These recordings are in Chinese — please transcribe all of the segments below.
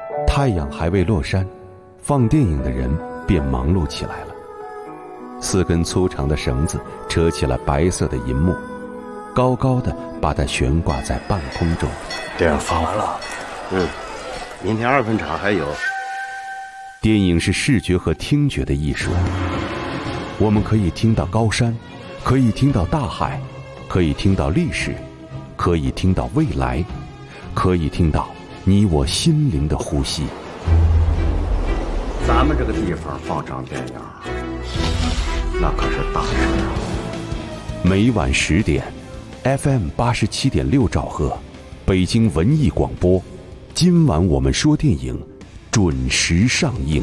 太阳还未落山，放电影的人便忙碌起来了。4根粗长的绳子扯起了白色的银幕，高高的把它悬挂在半空中。 电影放完了， 明天2分场还有。 电影是视觉和听觉的艺术，我们可以听到高山，可以听到大海，可以听到历史，可以听到未来，可以听到你我心灵的呼吸。 咱们这个地方放场电影，那可是大事啊！ 每晚10点 ，FM 87.6兆赫，北京文艺广播。今晚我们说电影，准时上映。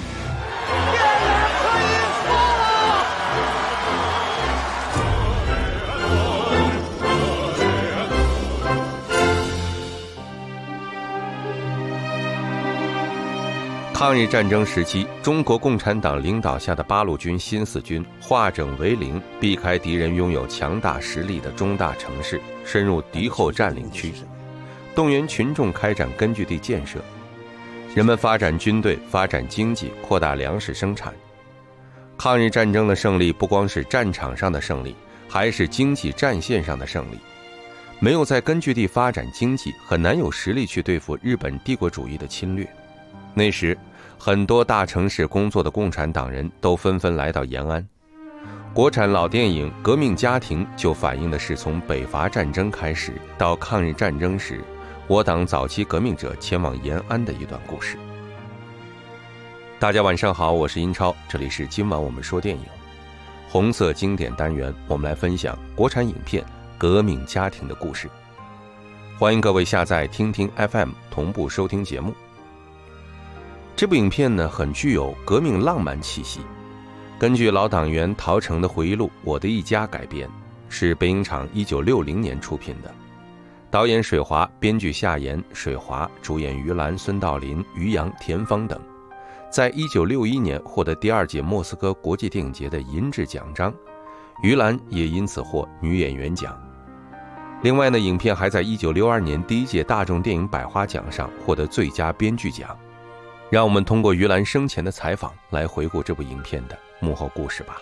抗日战争时期，中国共产党领导下的八路军新四军化整为零，避开敌人拥有强大实力的中大城市，深入敌后占领区，动员群众开展根据地建设。人们发展军队，发展经济，扩大粮食生产。抗日战争的胜利不光是战场上的胜利，还是经济战线上的胜利。没有在根据地发展经济，很难有实力去对付日本帝国主义的侵略。那时很多大城市工作的共产党人都纷纷来到延安。国产老电影《革命家庭》就反映的是从北伐战争开始到抗日战争时，我党早期革命者前往延安的一段故事。大家晚上好，我是英超，这里是今晚我们说电影红色经典单元，我们来分享国产影片《革命家庭》的故事。欢迎各位下载听听 FM 同步收听节目。这部影片呢，很具有革命浪漫气息，根据老党员陶成的回忆录《我的一家》改编，是北影厂1960年出品的。导演水华，编剧夏言、水华，主演于兰、孙道临、于洋、田芳等。在1961年获得第2届莫斯科国际电影节的银质奖章，于兰也因此获女演员奖。另外呢，影片还在1962年第1届大众电影百花奖上获得最佳编剧奖。让我们通过于兰生前的采访来回顾这部影片的幕后故事吧。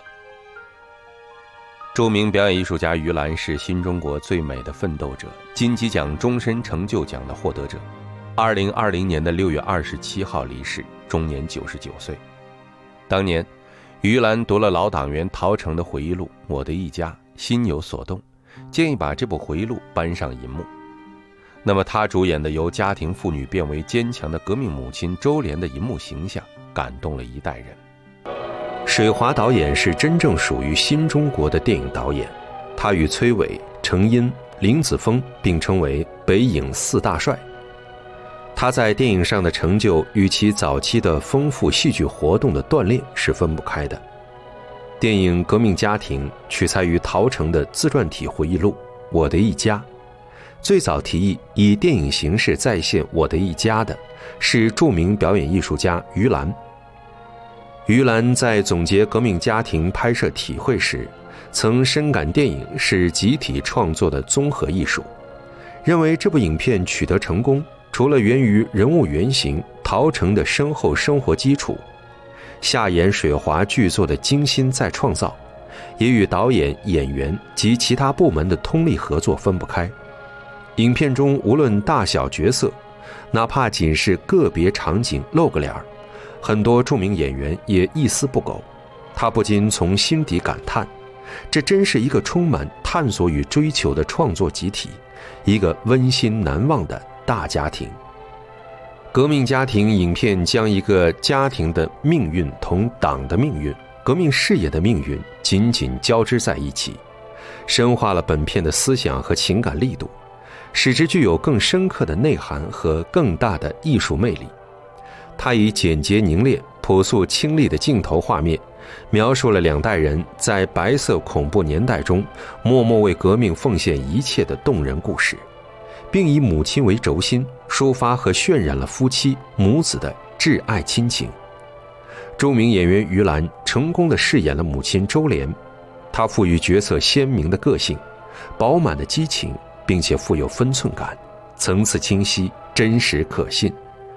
著名表演艺术家于兰是新中国最美的奋斗者，金鸡奖终身成就奖的获得者。2020年的6月27号离世，终年99岁。当年于兰读了老党员陶成的回忆录《我的一家》，心有所动，建议把这部回忆录搬上银幕。那么他主演的由家庭妇女变为坚强的革命母亲周濂的银幕形象感动了一代人。水华导演是真正属于新中国的电影导演，他与崔伟、程荫、林子峰并称为北影4大帅。他在电影上的成就与其早期的丰富戏剧活动的锻炼是分不开的。电影《革命家庭》取材于陶成的自传体回忆录《我的一家》，最早提议以电影形式再现《我的一家》的是著名表演艺术家于兰。于兰在总结《革命家庭》拍摄体会时，曾深感电影是集体创作的综合艺术，认为这部影片取得成功，除了源于人物原型陶成的深厚生活基础，夏言、水华剧作的精心再创造，也与导演、演员及其他部门的通力合作分不开。影片中无论大小角色，哪怕仅是个别场景露个脸儿，很多著名演员也一丝不苟。他不禁从心底感叹，这真是一个充满探索与追求的创作集体，一个温馨难忘的大家庭。革命家庭影片将一个家庭的命运同党的命运、革命事业的命运紧紧交织在一起，深化了本片的思想和情感力度，使之具有更深刻的内涵和更大的艺术魅力。它以简洁凝练、朴素清丽的镜头画面，描述了2代人在白色恐怖年代中默默为革命奉献一切的动人故事，并以母亲为轴心，抒发和渲染了夫妻、母子的挚爱亲情。著名演员于兰成功地饰演了母亲周濂，她赋予角色鲜明的个性、饱满的激情，并且富有分寸感，层次清晰，真实可信。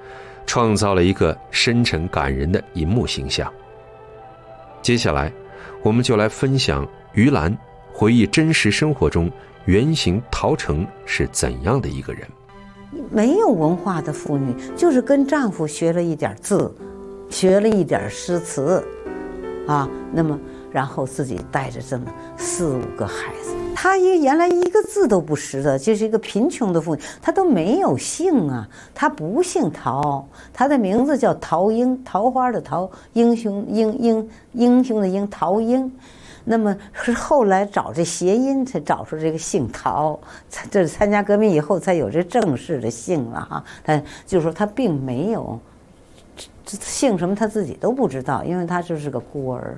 创造了一个深沉感人的银幕形象。接下来我们就来分享于兰回忆真实生活中原型陶成是怎样的一个人。 没有文化的妇女，就是跟丈夫学了一点字，学了一点诗词啊，那么然后自己带着这么4、5个孩子。她原来一个字都不识的，就是一个贫穷的妇女，她都没有姓啊，她不姓陶，她的名字叫陶英，桃花的桃，英雄的英，陶英。那么是后来找这谐音才找出这个姓陶，这参加革命以后才有这正式的姓了哈。他就是说他并没有姓什么他自己都不知道，因为他就是个孤儿。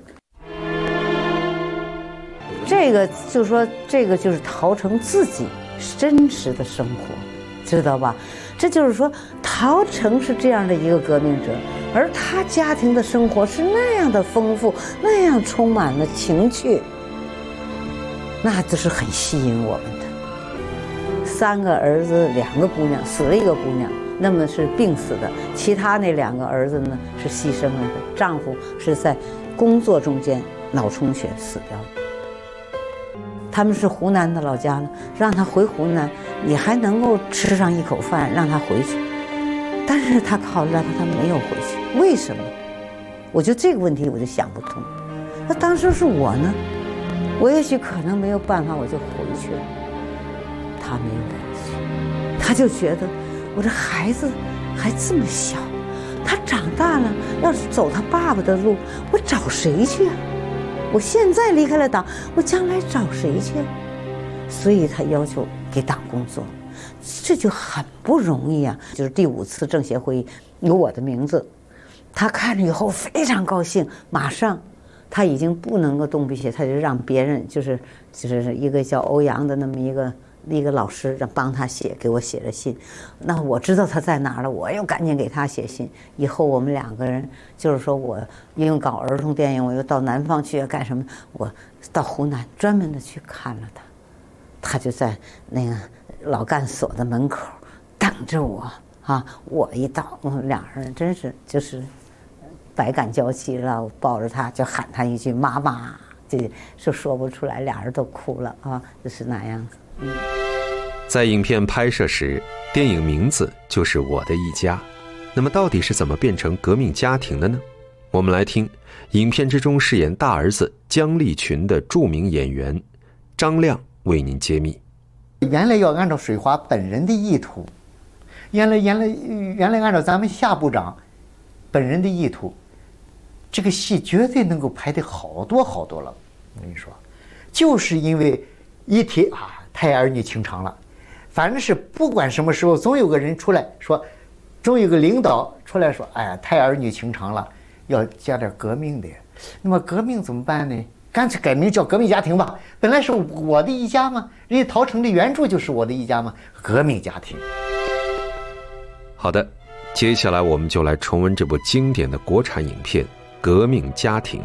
这个就是说，这个就是陶成自己真实的生活，知道吧？这就是说，陶成是这样的一个革命者，而他家庭的生活是那样的丰富，那样充满了情趣，那就是很吸引我们的。3个儿子2个姑娘，死了1个姑娘，那么是病死的，其他那2个儿子呢是牺牲了的，丈夫是在工作中间脑充血死掉的。他们是湖南的老家了，让他回湖南，你还能够吃上一口饭，让他回去。但是他考虑到他没有回去，为什么？我就这个问题我就想不通。那当时是我呢，我也许可能没有办法，我就回去了。他没有回去，他就觉得我这孩子还这么小，他长大了要是走他爸爸的路，我找谁去啊？我现在离开了党，我将来找谁去？所以他要求给党工作，这就很不容易啊。就是第5次政协会议有我的名字，他看了以后非常高兴，马上他已经不能够动笔写，他就让别人就是一个叫欧阳的那么一个老师让帮他写，给我写了信。那我知道他在哪儿了，我又赶紧给他写信。以后我们2个人就是说，我因为搞儿童电影，我又到南方去干什么？我到湖南专门的去看了他，他就在那个老干所的门口等着我啊。我一到，我们2人真是就是百感交集了。我抱着他就喊他一句妈妈，这就说不出来，2人都哭了啊，就是那样子。 在影片拍摄时，电影名字就是《我的一家》。那么到底是怎么变成革命家庭的呢？我们来听影片之中饰演大儿子姜立群的著名演员张亮为您揭秘。 原来要按照水华本人的意图，原来按照咱们夏部长本人的意图，这个戏绝对能够拍得好多好多了。我跟你说，就是因为一提太儿女情长了，反正是不管什么时候，总有个人出来说，总有个领导出来说，哎呀，太儿女情长了，要加点革命的。那么革命怎么办呢？干脆改名叫革命家庭吧。本来是我的一家嘛，人家陶成的原著就是我的一家嘛，革命家庭。 好的，接下来我们就来重温这部经典的国产影片《革命家庭》。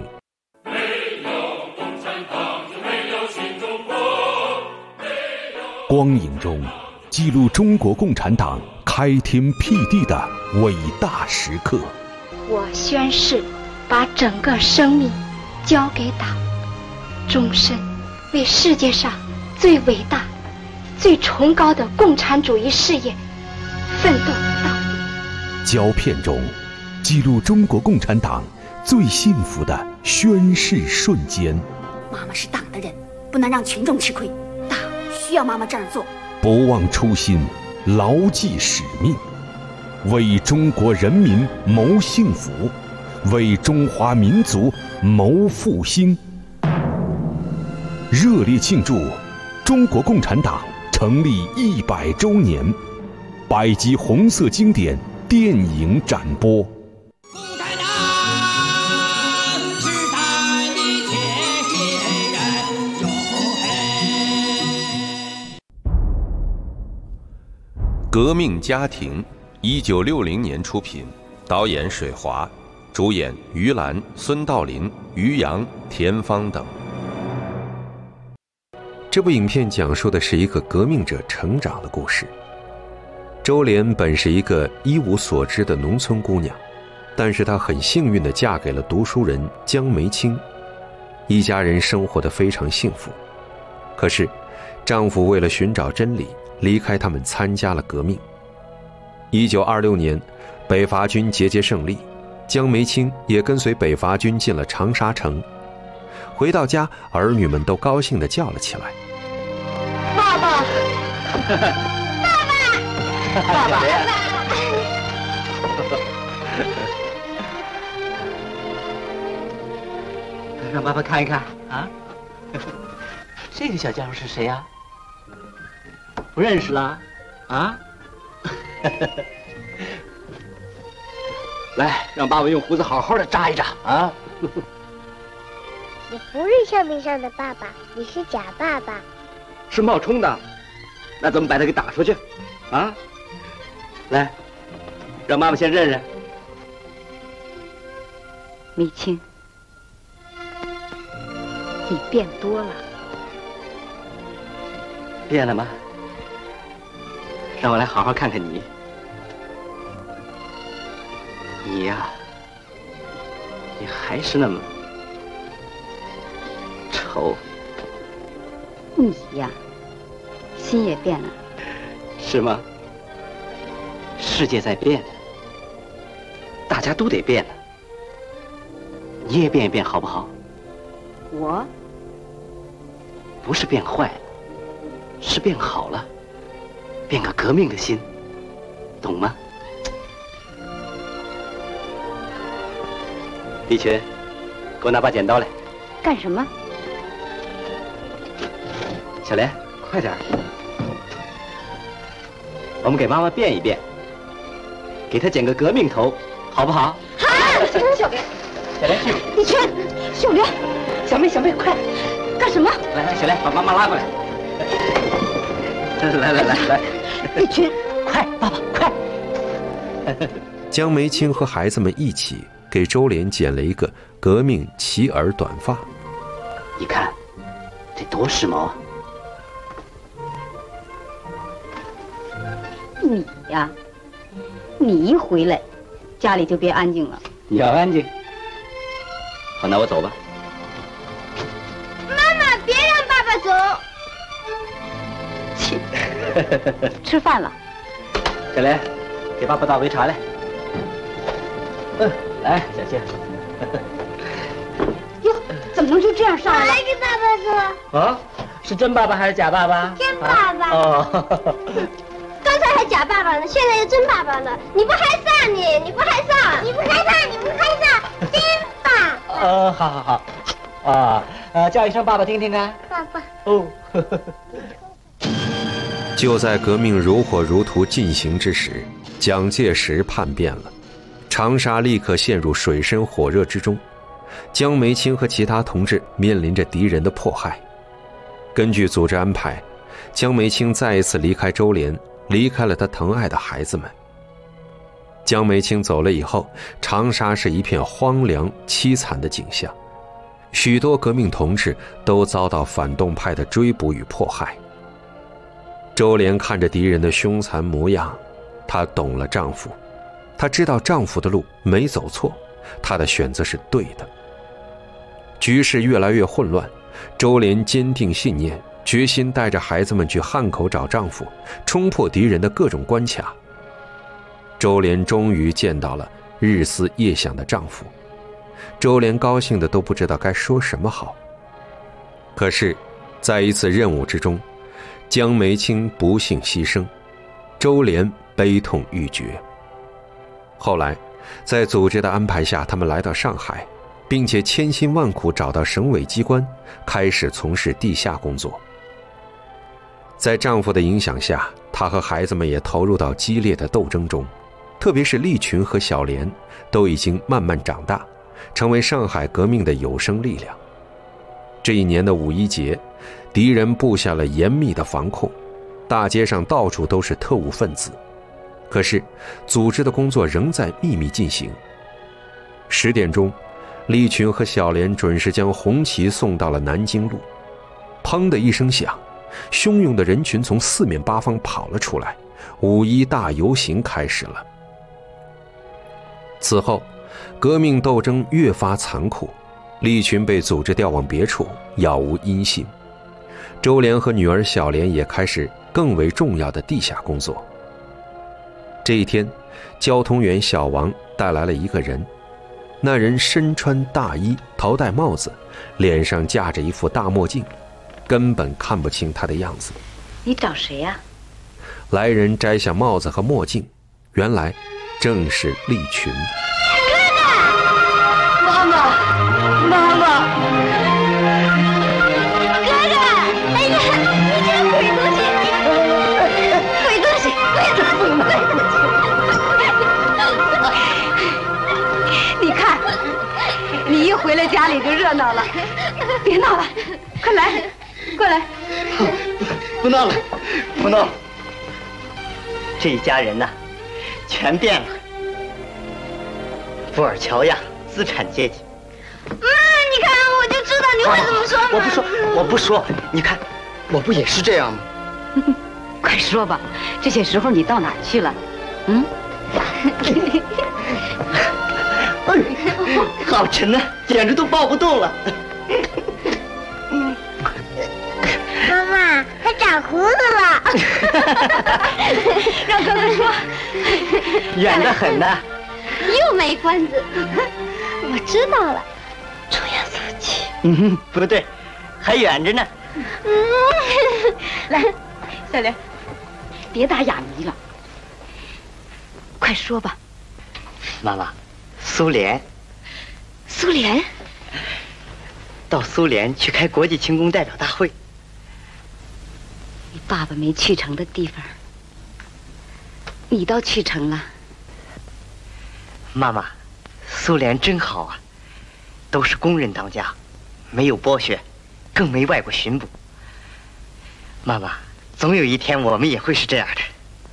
光影中记录中国共产党开天辟地的伟大时刻。 我宣誓把整个生命交给党，终身为世界上最伟大最崇高的共产主义事业奋斗到底。 胶片中记录中国共产党最幸福的宣誓瞬间。 妈妈是党的人，不能让群众吃亏，党需要妈妈这样做。 不忘初心，牢记使命，为中国人民谋幸福，为中华民族谋复兴。热烈庆祝中国共产党成立100周年，100集红色经典电影展播。 革命家庭，1960年出品，导演水华，主演于兰、孙道临、于洋、田芳等。 这部影片讲述的是一个革命者成长的故事。 周濂本是一个一无所知的农村姑娘，但是她很幸运地嫁给了读书人江梅清，一家人生活得非常幸福。可是丈夫为了寻找真理，离开他们参加了革命。1926年，北伐军节节胜利，江梅清也跟随北伐军进了长沙城。回到家，儿女们都高兴地叫了起来： 爸爸！爸爸！ 让爸爸看一看啊！这个小家伙是谁呀？不认识了啊？来，让爸爸用胡子好好的扎一扎啊！ 你不是相片上的爸爸，你是假爸爸。 是冒充的，那怎么把他给打出去？啊！来，让妈妈先认认。 梅清，你变多了。 变了吗？让我来好好看看你。你呀，你还是那么丑。 你呀，心也变了。 是吗？世界在变，大家都得变了。你也变一变好不好？ 我不是变坏了，是变好了，变个革命的心，懂吗？丽群，给我拿把剪刀来。 干什么？ 小莲，快点！我们给妈妈变一变，给她剪个革命头，好不好？ 好，小莲， 小莲， 丽群，小莲，小妹，快，干什么？ 来，小莲，把妈妈拉过来。来， 丽群， 快，爸爸，快！ 江梅清和孩子们一起给周濂剪了一个革命齐耳短发。 你看，这多时髦啊！ 你呀，你一回来，家里就别安静了。 你要安静。好，那我走吧。 妈妈，别让爸爸走。 吃饭了。 小莲，给爸爸倒杯茶来。来，小谢。 哟，怎么能就这样上来了？ 我来给爸爸做。 啊，是真爸爸还是假爸爸？ 真爸爸。 哦。 刚才还假爸爸呢，现在又真爸爸了。你不害臊你不害臊，你不害臊，真爸。 好。啊，叫一声爸爸听听看。 爸爸。 哦。 就在革命如火如荼进行之时，蒋介石叛变了，长沙立刻陷入水深火热之中。江梅清和其他同志面临着敌人的迫害。根据组织安排，江梅清再一次离开周濂，离开了他疼爱的孩子们。江梅清走了以后，长沙是一片荒凉凄惨的景象，许多革命同志都遭到反动派的追捕与迫害。周濂看着敌人的凶残模样，她懂了丈夫，她知道丈夫的路没走错，她的选择是对的。局势越来越混乱，周濂坚定信念，决心带着孩子们去汉口找丈夫，冲破敌人的各种关卡。周濂终于见到了日思夜想的丈夫，周濂高兴的都不知道该说什么好。可是在一次任务之中，江梅清不幸牺牲，周濂悲痛欲绝。后来在组织的安排下，他们来到上海，并且千辛万苦找到省委机关，开始从事地下工作。在丈夫的影响下，她和孩子们也投入到激烈的斗争中，特别是利群和小莲都已经慢慢长大，成为上海革命的有生力量。这一年的5·1节，敌人布下了严密的防控，大街上到处都是特务分子。可是组织的工作仍在秘密进行。10点钟，利群和小莲准时将红旗送到了南京路。砰的一声响，汹涌的人群从4面8方跑了出来， 5·1大游行开始了。此后，革命斗争越发残酷，利群被组织调往别处，杳无音信。周濂和女儿小莲也开始更为重要的地下工作。这一天，交通员小王带来了一个人，那人身穿大衣，头戴帽子，脸上架着一副大墨镜，根本看不清他的样子。 你找谁呀？ 来人摘下帽子和墨镜，原来正是利群。 妈妈，妈妈，哥哥！哎呀，你这个鬼东西！鬼东西！鬼东西！ 你看，你一回来家里就热闹了。别闹了，快来，过来。 不闹了，不闹了。这一家人呐，全变了。布尔乔亚资产阶级。 你看，我就知道你会这么说嘛。 我不说，你看，我不也是这样吗？ 快说吧，这些时候你到哪儿去了？ 好沉啊，简直都抱不动了。 妈妈，还长胡子了。 让哥哥说。 远得很呐。 又卖关子。我知道了，中央苏区。 不对，还远着呢。 来，小莲，别打哑谜了，快说吧。 妈妈，苏联。 苏联？ 到苏联去开国际勤工代表大会。 你爸爸没去成的地方，你倒去成了。 妈妈，苏联真好啊，都是工人当家，没有剥削，更没外国巡捕。妈妈，总有一天我们也会是这样的。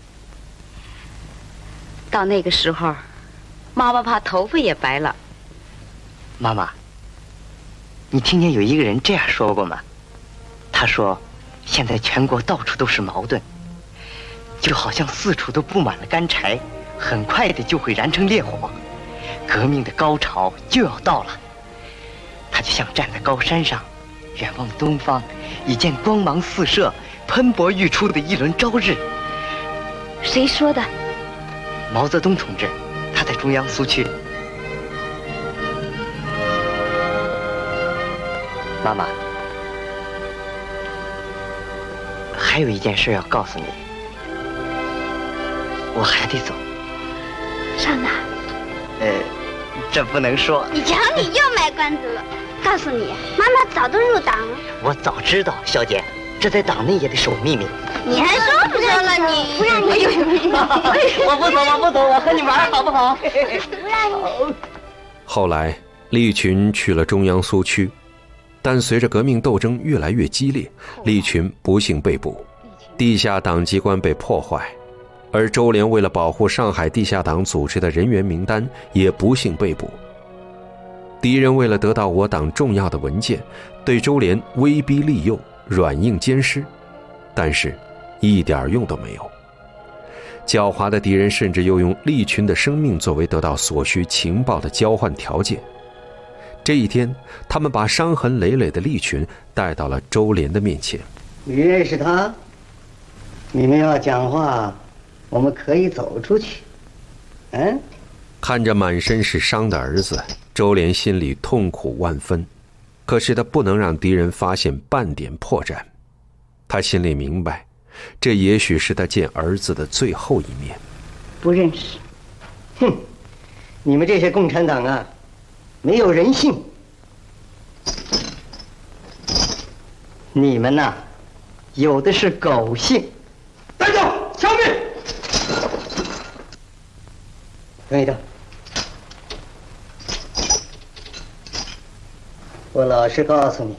到那个时候，妈妈怕头发也白了。 妈妈，你听见有一个人这样说过吗？他说，现在全国到处都是矛盾，就好像四处都布满了干柴，很快的就会燃成烈火，革命的高潮就要到了。他就像站在高山上，远望东方，已见光芒四射、喷薄欲出的一轮朝日。 谁说的？ 毛泽东同志，他在中央苏区。妈妈，还有一件事要告诉你，我还得走。 上哪？ 这不能说。 你瞧，你又卖关子了。告诉你，妈妈早都入党了。 我早知道，小姐，这在党内也得守秘密。 你还说不说了？你不让你。 我不走，我不走，我和你玩好不好？ 不让你。 后来，利群去了中央苏区。但随着革命斗争越来越激烈，利群不幸被捕，地下党机关被破坏，而周濂为了保护上海地下党组织的人员名单，也不幸被捕。敌人为了得到我党重要的文件，对周濂威逼利诱、软硬兼施，但是一点用都没有。狡猾的敌人甚至又用利群的生命作为得到所需情报的交换条件。这一天，他们把伤痕累累的利群带到了周濂的面前。 你认识他？你们要讲话，我们可以走出去。 看着满身是伤的儿子，周濂心里痛苦万分，可是他不能让敌人发现半点破绽。他心里明白，这也许是他见儿子的最后一面。 不认识。 哼，你们这些共产党啊，没有人性。你们呐，有的是狗性。带走，消灭！等一等，我老实告诉你，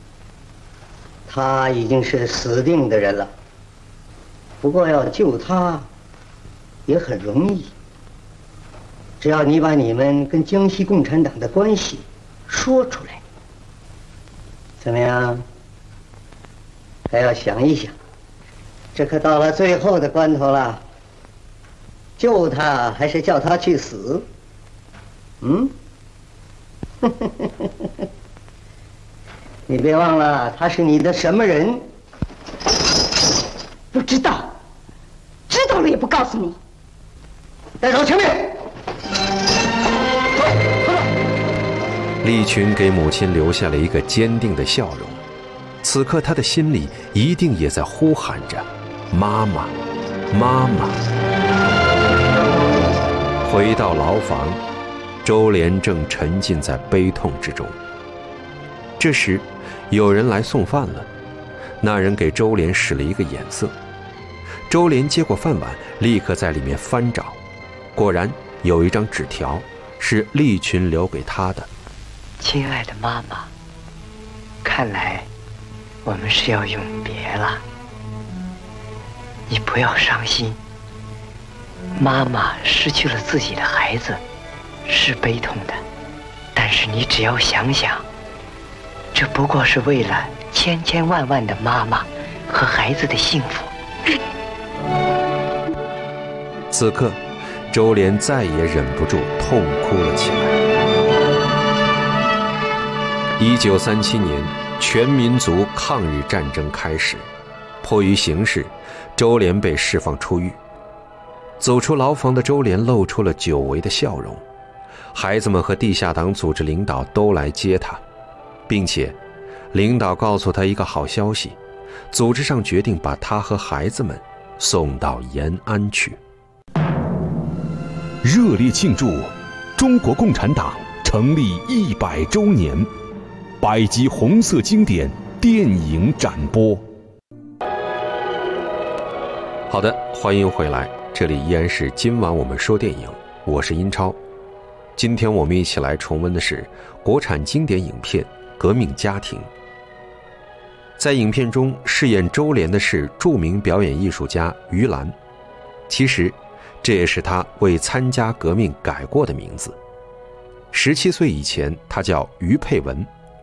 他已经是死定的人了。不过要救他，也很容易。只要你把你们跟江西共产党的关系说出来，怎么样？还要想一想， 这可到了最后的关头了，救他还是叫他去死？嗯？你别忘了，他是你的什么人？ 不知道，知道了也不告诉你。 带走前面。 利群给母亲留下了一个坚定的笑容，此刻他的心里一定也在呼喊着妈妈妈妈。回到牢房，周濂正沉浸在悲痛之中。这时有人来送饭了，那人给周濂使了一个眼色。周濂接过饭碗，立刻在里面翻找，果然有一张纸条，是利群留给他的。 亲爱的妈妈，看来我们是要永别了。你不要伤心，妈妈失去了自己的孩子，是悲痛的，但是你只要想想，这不过是为了千千万万的妈妈和孩子的幸福。 此刻，周濂再也忍不住痛哭了起来。1937年，全民族抗日战争开始，迫于形势，周濂被释放出狱。走出牢房的周濂露出了久违的笑容，孩子们和地下党组织领导都来接他，并且领导告诉他一个好消息，组织上决定把他和孩子们送到延安去。 热烈庆祝中国共产党成立100周年，100集红色经典电影展播。 好的，欢迎回来，这里依然是今晚我们说电影，我是英超。今天我们一起来重温的是国产经典影片《革命家庭》。在影片中饰演周濂的是著名表演艺术家于兰，其实这也是他为参加革命改过的名字。17岁以前他叫于佩文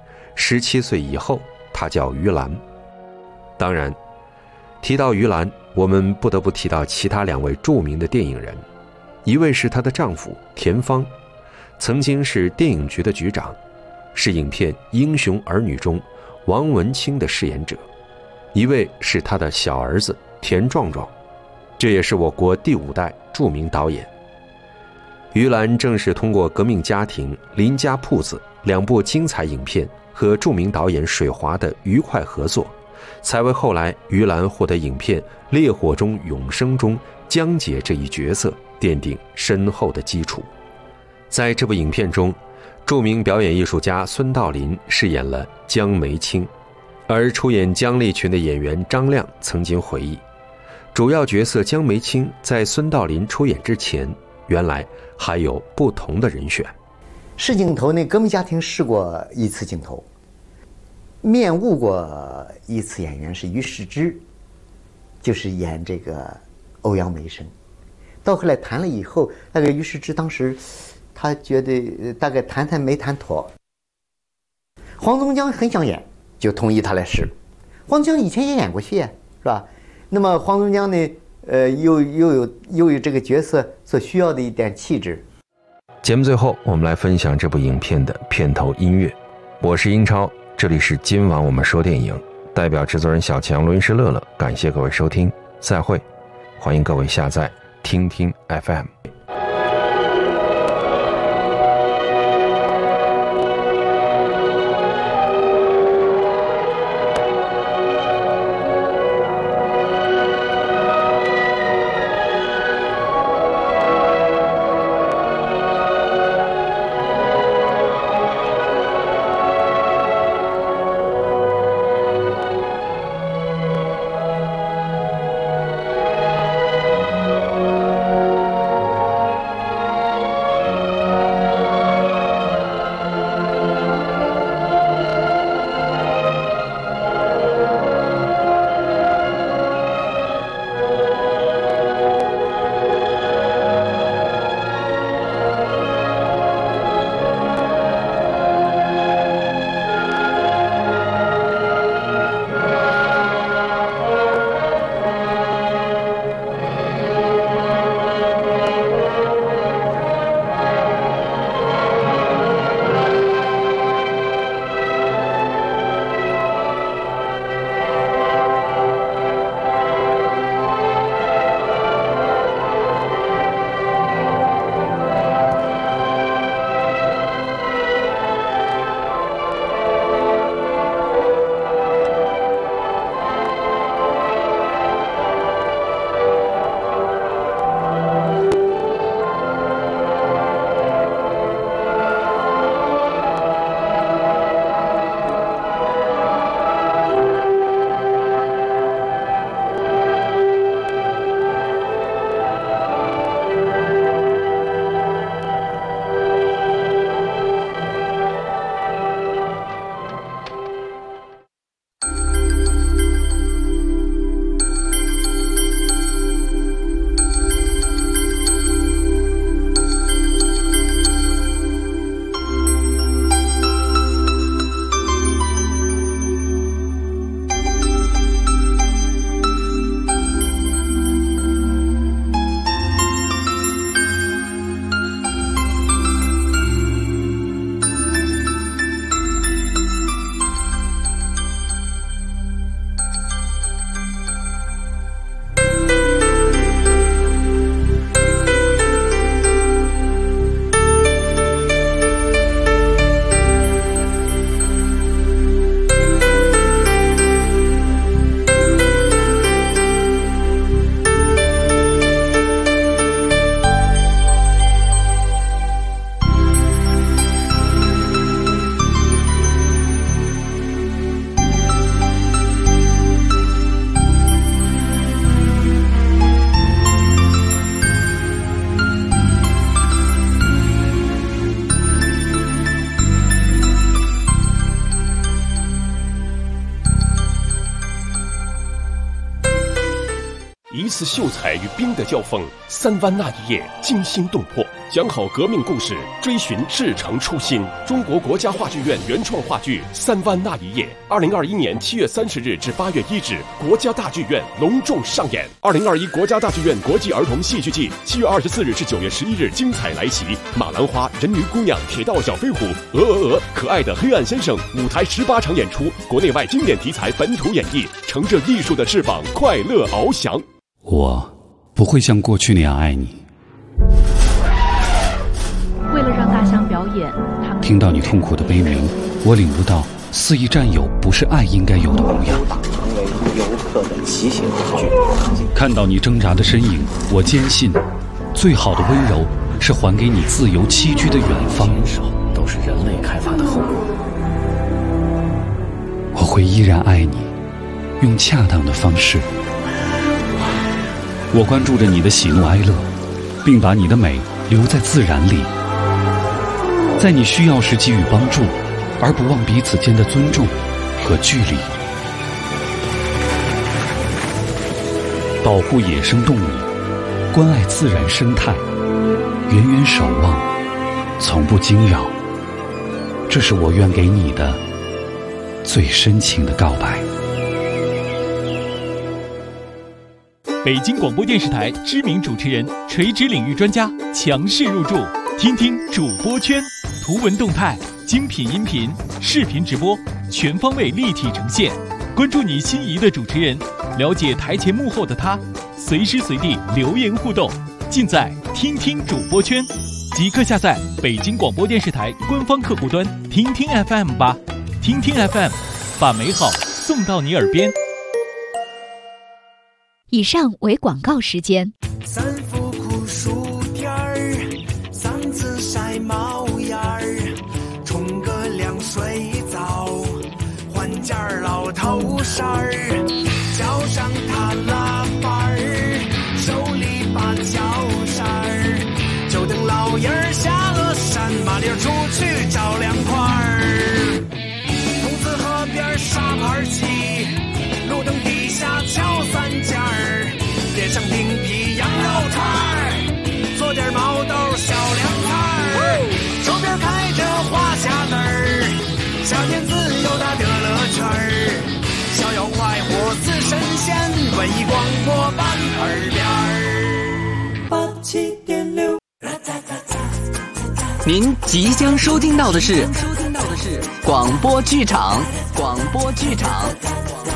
，17岁以后他叫于兰。当然提到于兰，我们不得不提到其他2位著名的电影人，一位是她的丈夫田芳，曾经是电影局的局长，是影片《英雄儿女》中王文清的饰演者；一位是他的小儿子田壮壮，这也是我国第5代著名导演。于兰正是通过《革命家庭》《林家铺子》2部精彩影片和著名导演水华的愉快合作，才为后来于兰获得影片《烈火中永生》中江姐这一角色奠定深厚的基础。在这部影片中，著名表演艺术家孙道临饰演了江梅清，而出演江丽群的演员张亮曾经回忆，主要角色江梅清在孙道临出演之前，原来还有不同的人选。 试镜头呢，革命家庭试过1次镜头，面晤过1次演员是于世之，就是演这个欧阳梅生。到后来谈了以后，那个于世之当时他觉得大概谈没谈妥，黄宗江很想演，就同意他来试。黄宗江以前也演过戏，是吧？那么黄宗江呢，又有这个角色所需要的一点气质。 节目最后，我们来分享这部影片的片头音乐。我是英超，这里是今晚我们说电影，代表制作人小强、录音师乐乐，感谢各位收听，再会。欢迎各位下载听听 FM。 次秀才与兵的交锋，三湾那一夜惊心动魄，讲好革命故事，追寻至诚初心。中国国家话剧院原创话剧《三湾那一夜》，2021年7月30日至8月1日，国家大剧院隆重上演。2021国家大剧院国际儿童戏剧季7月24日至9月11日精彩来袭，马兰花、人鱼姑娘、铁道小飞虎、可爱的黑暗先生，舞台18场演出，国内外经典题材本土演绎，乘着艺术的翅膀，快乐翱翔。 我不会像过去那样爱你。 为了让大象表演，他们听到你痛苦的悲鸣，我领悟到肆意占有不是爱应该有的模样。 成为游客的骑行工具。 看到你挣扎的身影，我坚信，最好的温柔是还给你自由栖居的远方。 都是人类开发的后果。 我会依然爱你，用恰当的方式。我关注着你的喜怒哀乐，并把你的美留在自然里，在你需要时给予帮助，而不忘彼此间的尊重和距离。保护野生动物，关爱自然生态，远远守望，从不惊扰。这是我愿给你的最深情的告白。 北京广播电视台知名主持人、垂直领域专家强势入驻，听听主播圈，图文动态、精品音频、视频直播，全方位立体呈现。关注你心仪的主持人，了解台前幕后的他，随时随地留言互动，尽在听听主播圈。即刻下载北京广播电视台官方客户端听听 FM 吧，听听 FM， 把美好送到你耳边。 以上为广告时间。 三伏酷暑天儿，3次晒毛眼儿，冲个凉水澡，换件老头衫儿，脚上踏拉板儿，手里把脚扇儿，就等老爷儿下了山，麻溜出去找凉快儿。筒子河边沙盘棋，路灯底下敲三件儿，点上冰皮羊肉串儿，做点毛豆小凉菜儿，手边开着花匣子儿，夏天自由它的乐趣儿，逍遥快活似神仙，文艺广播伴耳边儿87.6。 您即将收听到的是广播剧场。